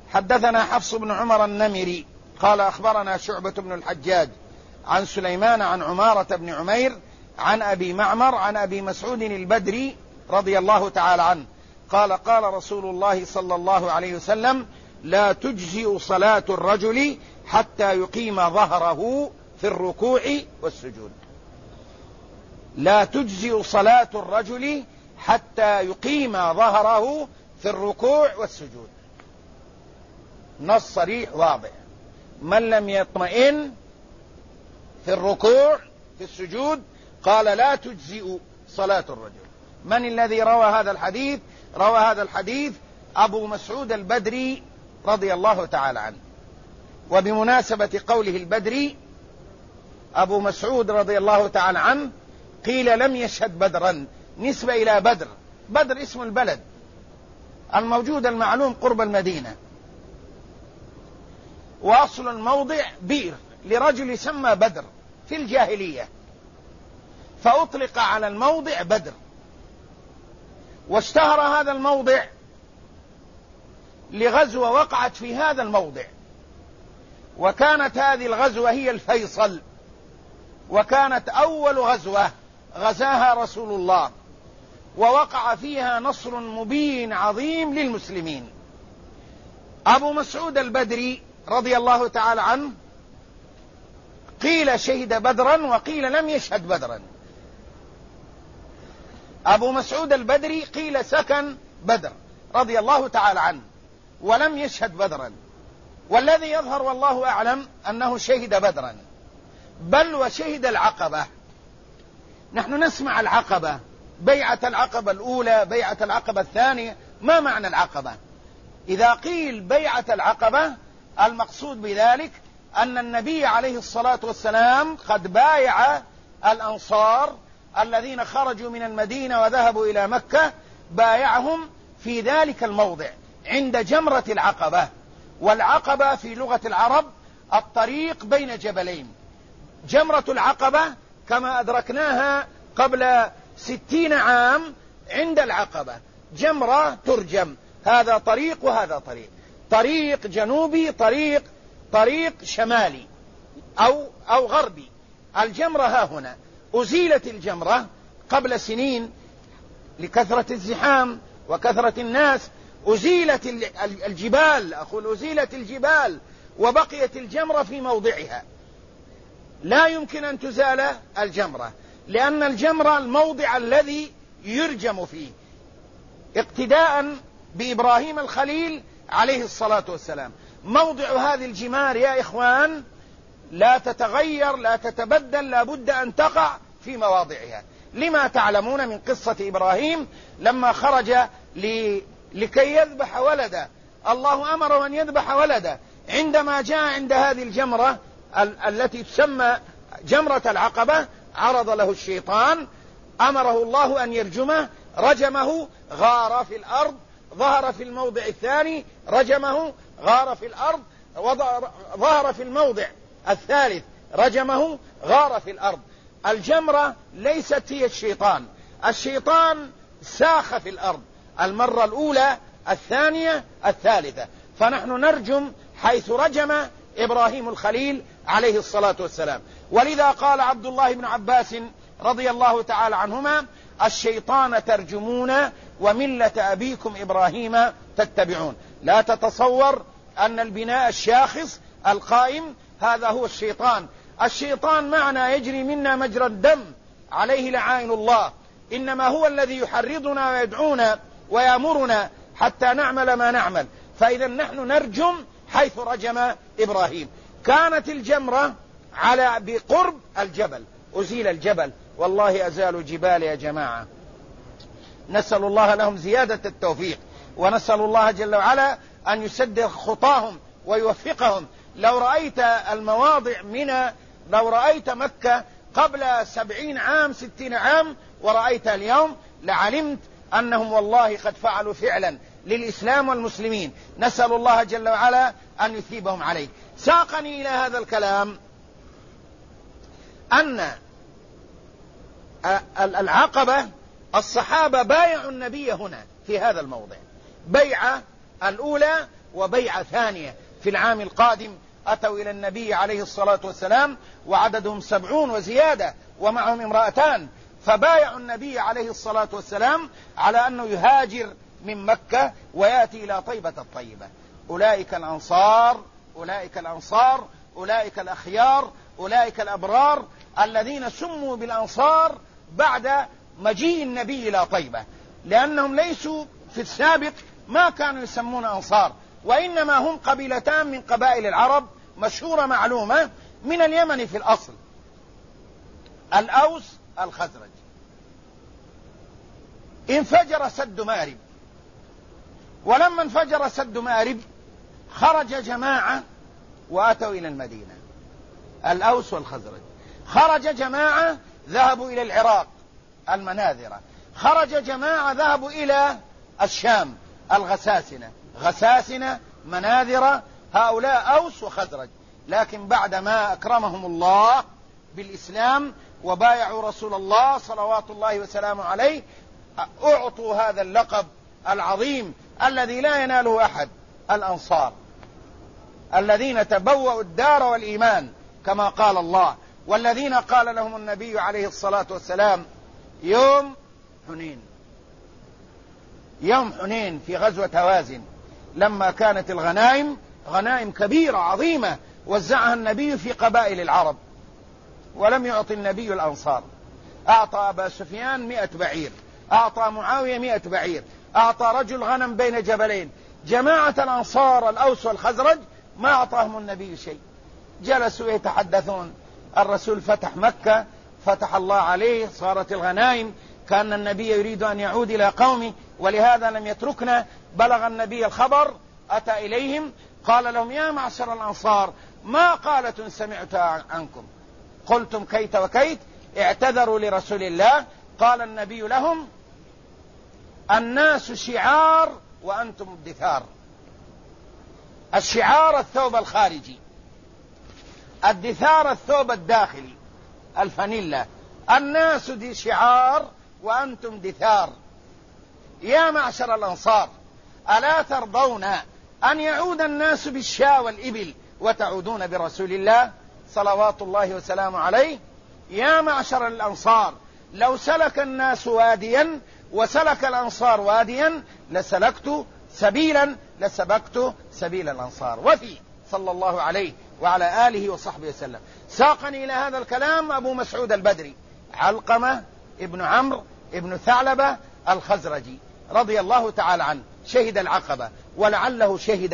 حدثنا حفص بن عمر النمري قال أخبرنا شعبة بن الحجاج عن سليمان عن عمارة بن عمير عن أبي معمر عن أبي مسعود البدري رضي الله تعالى عنه قال قال رسول الله صلى الله عليه وسلم: لا تجزئ صلاة الرجل حتى يقيم ظهره في الركوع والسجود. لا تجزئ صلاة الرجل حتى يقيم ظهره في الركوع والسجود. نص صريح واضح: من لم يطمئن في الركوع في السجود قال لا تجزئ صلاة الرجل. من الذي روى هذا الحديث؟ روى هذا الحديث أبو مسعود البدري رضي الله تعالى عنه. وبمناسبة قوله البدري أبو مسعود رضي الله تعالى عنه قيل لم يشهد بدرا، نسبة إلى بدر. بدر اسم البلد الموجود المعلوم قرب المدينة، وأصل الموضع بئر لرجل يسمى بدر في الجاهلية، فأطلق على الموضع بدر. واشتهر هذا الموضع لغزوة وقعت في هذا الموضع، وكانت هذه الغزوة هي الفيصل، وكانت أول غزوة غزاها رسول الله، ووقع فيها نصر مبين عظيم للمسلمين. أبو مسعود البدري رضي الله تعالى عنه قيل شهد بدرا وقيل لم يشهد بدرا. أبو مسعود البدري قيل سكن بدر رضي الله تعالى عنه ولم يشهد بدرا، والذي يظهر والله أعلم أنه شهد بدرا، بل وشهد العقبة. نحن نسمع العقبة، بيعة العقبة الأولى، بيعة العقبة الثانية. ما معنى العقبة؟ إذا قيل بيعة العقبة المقصود بذلك أن النبي عليه الصلاة والسلام قد بايع الأنصار الذين خرجوا من المدينة وذهبوا إلى مكة، بايعهم في ذلك الموضع عند جمرة العقبة. والعقبة في لغة العرب الطريق بين جبلين. جمرة العقبة كما أدركناها قبل 60 عام عند العقبة، جمرة ترجم، هذا طريق وهذا طريق، طريق جنوبي، طريق شمالي أو غربي. الجمرة ها هنا. أزيلت الجمرة قبل سنين لكثرة الزحام وكثرة الناس، أزيلت الجبال، أقول أزيلت الجبال، وبقيت الجمرة في موضعها. لا يمكن أن تزال الجمرة، لأن الجمرة الموضع الذي يرجم فيه، اقتداء بإبراهيم الخليل عليه الصلاة والسلام. موضع هذه الجمار يا إخوان لا تتغير، لا تتبدل، لا بد أن تقع في مواضعها. لما تعلمون من قصة إبراهيم لما خرج لكي يذبح ولده، الله أمره أن يذبح ولده. عندما جاء عند هذه الجمرة التي تسمى جمرة العقبة، عرض له الشيطان، أمره الله أن يرجمه، رجمه، غار في الأرض، ظهر في الموضع الثاني، رجمه، غار في الأرض، ظهر في الموضع الثالث، رجمه، غار في الأرض. الجمرة ليست هي الشيطان، الشيطان ساخ في الأرض المرة الأولى، الثانية، الثالثة. فنحن نرجم حيث رجم إبراهيم الخليل عليه الصلاة والسلام. ولذا قال عبد الله بن عباس رضي الله تعالى عنهما: الشيطان ترجمون وملة أبيكم إبراهيم تتبعون. لا تتصور أن البناء الشاخص القائم هذا هو الشيطان. الشيطان معنا يجري منا مجرى الدم، عليه لعائن الله، إنما هو الذي يحرضنا ويدعونا ويأمرنا حتى نعمل ما نعمل. فإذا نحن نرجم حيث رجم إبراهيم. كانت الجمرة بقرب الجبل، أزيل الجبل، والله أزالوا جبال يا جماعة. نسأل الله لهم زيادة التوفيق، ونسأل الله جل وعلا أن يسدد خطاهم ويوفقهم. لو رأيت المواضع لو رأيت مكة قبل 70 عام 60 عام ورأيت اليوم لعلمت أنهم والله قد فعلوا فعلا للإسلام والمسلمين. نسأل الله جل وعلا أن يثيبهم عليه. ساقني إلى هذا الكلام أن العقبة الصحابة بايعوا النبي هنا في هذا الموضع. بيعة الأولى وبيعة ثانية في العام القادم أتوا إلى النبي عليه الصلاة والسلام وعددهم 70 وزيادة ومعهم امرأتان، فبايعوا النبي عليه الصلاة والسلام على أنه يهاجر من مكة ويأتي إلى طيبة الطيبة. أولئك الأنصار، أولئك الأنصار، أولئك الأخيار، أولئك الأبرار الذين سموا بالأنصار بعد مجيء النبي إلى طيبة، لأنهم ليسوا في السابق ما كانوا يسمون أنصار، وإنما هم قبيلتان من قبائل العرب مشهورة معلومة من اليمن في الأصل، الأوس الخزرج. انفجر سد مأرب، ولما انفجر سد مأرب خرج جماعة وأتوا إلى المدينة، الأوس والخزرج. خرج جماعة ذهبوا إلى العراق المناذرة، خرج جماعة ذهبوا إلى الشام الغساسنة، غساسنة مناذرة، هؤلاء أوس وخزرج. لكن بعدما أكرمهم الله بالإسلام وبايعوا رسول الله صلوات الله وسلامه عليه أعطوا هذا اللقب العظيم الذي لا يناله أحد، الأنصار، الذين تبوأوا الدار والإيمان كما قال الله، والذين قال لهم النبي عليه الصلاة والسلام يوم حنين، يوم حنين في غزوة هوازن، لما كانت الغنائم غنائم كبيرة عظيمة وزعها النبي في قبائل العرب، ولم يعطي النبي الأنصار. أعطى أبا سفيان 100 بعير، أعطى معاوية 100 بعير، أعطى رجل غنم بين جبلين. جماعة الأنصار الأوس والخزرج ما أعطاهم النبي شيء، جلسوا يتحدثون. الرسول فتح مكة، فتح الله عليه، صارت الغنائم، كان النبي يريد أن يعود إلى قومه ولهذا لم يتركنا. بلغ النبي الخبر، أتى إليهم قال لهم يا معشر الأنصار ما قالت سمعت عنكم، قلتم كيت وكيت، اعتذروا لرسول الله. قال النبي لهم الناس شعار وأنتم الدثار. الشعار الثوب الخارجي، الدثار الثوب الداخلي الفانيلا. الناس دي شعار وأنتم دثار. يا معشر الأنصار ألا ترضون أن يعود الناس بالشاة والإبل وتعودون برسول الله صلوات الله وسلامه عليه؟ يا معشر الأنصار لو سلك الناس واديا وسلك الأنصار واديا لسلكت سبيل الأنصار. وفي صلى الله عليه وعلى آله وصحبه وسلم. ساقني إلى هذا الكلام أبو مسعود البدري علقمة ابن عمرو ابن ثعلبة الخزرجي رضي الله تعالى عنه، شهد العقبة، ولعله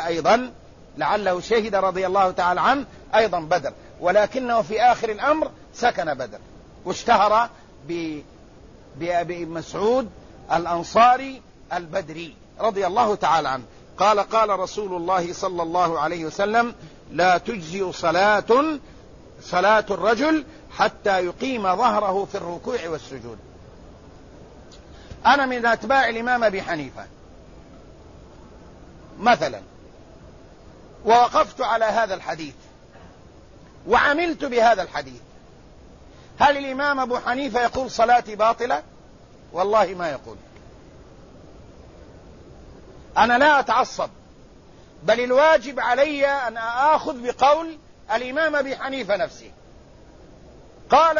شهد رضي الله تعالى عنه أيضا بدر، ولكنه في آخر الأمر سكن بدر واشتهر بأبي مسعود الأنصاري البدري رضي الله تعالى عنه. قال رسول الله صلى الله عليه وسلم لا تجزي صلاة الرجل حتى يقيم ظهره في الركوع والسجود. أنا من أتباع الإمام أبي حنيفة مثلا، ووقفت على هذا الحديث وعملت بهذا الحديث. هل الإمام أبو حنيفة يقول صلاتي باطلة؟ والله ما يقول. أنا لا أتعصب، بل الواجب علي أن آخذ بقول الإمام أبي حنيفة نفسه. قال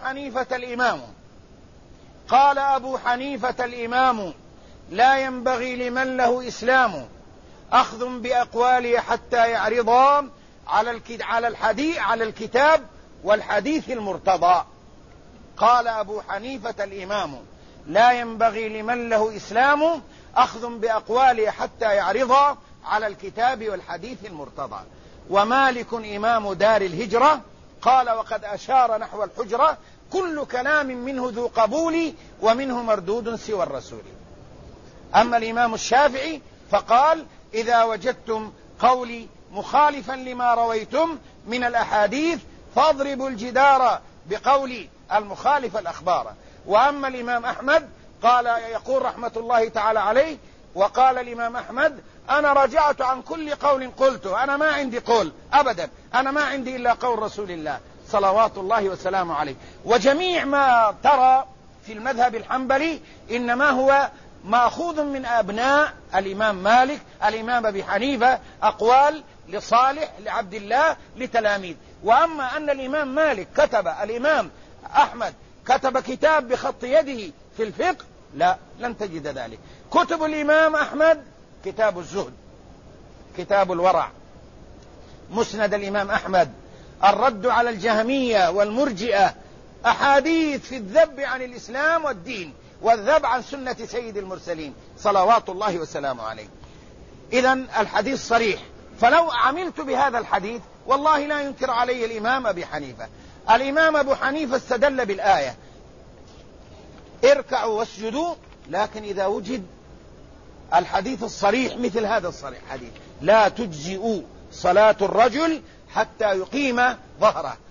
أبو حنيفة الإمام لا ينبغي لمن له إسلام أخذ بأقواله حتى يعرضا على الكتاب والحديث المرتضى. قال أبو حنيفة الإمام لا ينبغي لمن له إسلام أخذ بأقواله حتى يعرضا على الكتاب والحديث المرتضى. ومالك إمام دار الهجرة قال وقد أشار نحو الحجرة كل كلام منه ذو قبول ومنه مردود سوى الرسول. أما الإمام الشافعي فقال إذا وجدتم قولي مخالفا لما رويتم من الأحاديث فاضربوا الجدار بقول المخالف الأخبار. وأما الإمام أحمد قال يقول رحمة الله تعالى عليه، وقال الإمام أحمد أنا رجعت عن كل قول قلته، أنا ما عندي قول أبدا، أنا ما عندي إلا قول رسول الله صلوات الله وسلامه عليه. وجميع ما ترى في المذهب الحنبلي إنما هو مأخوذ من أبناء الإمام مالك، الإمام أبي حنيفة، أقوال لصالح، لعبد الله، لتلاميذ. وأما أن الإمام مالك كتب، الإمام أحمد كتب كتاب بخط يده في الفقه، لا، لن تجد ذلك. كتب الإمام أحمد كتاب الزهد، كتاب الورع، مسند الإمام أحمد، الرد على الجهمية والمرجئة، أحاديث في الذب عن الإسلام والدين والذب عن سنة سيد المرسلين صلوات الله وسلامه عليه. إذن الحديث صريح. فلو عملت بهذا الحديث والله لا ينكر علي الإمام أبي حنيفة. الإمام أبو حنيفة استدل بالآية اركعوا واسجدوا، لكن إذا وجد الحديث الصريح مثل هذا الصريح حديث لا تجزئ صلاة الرجل حتى يقيم ظهره،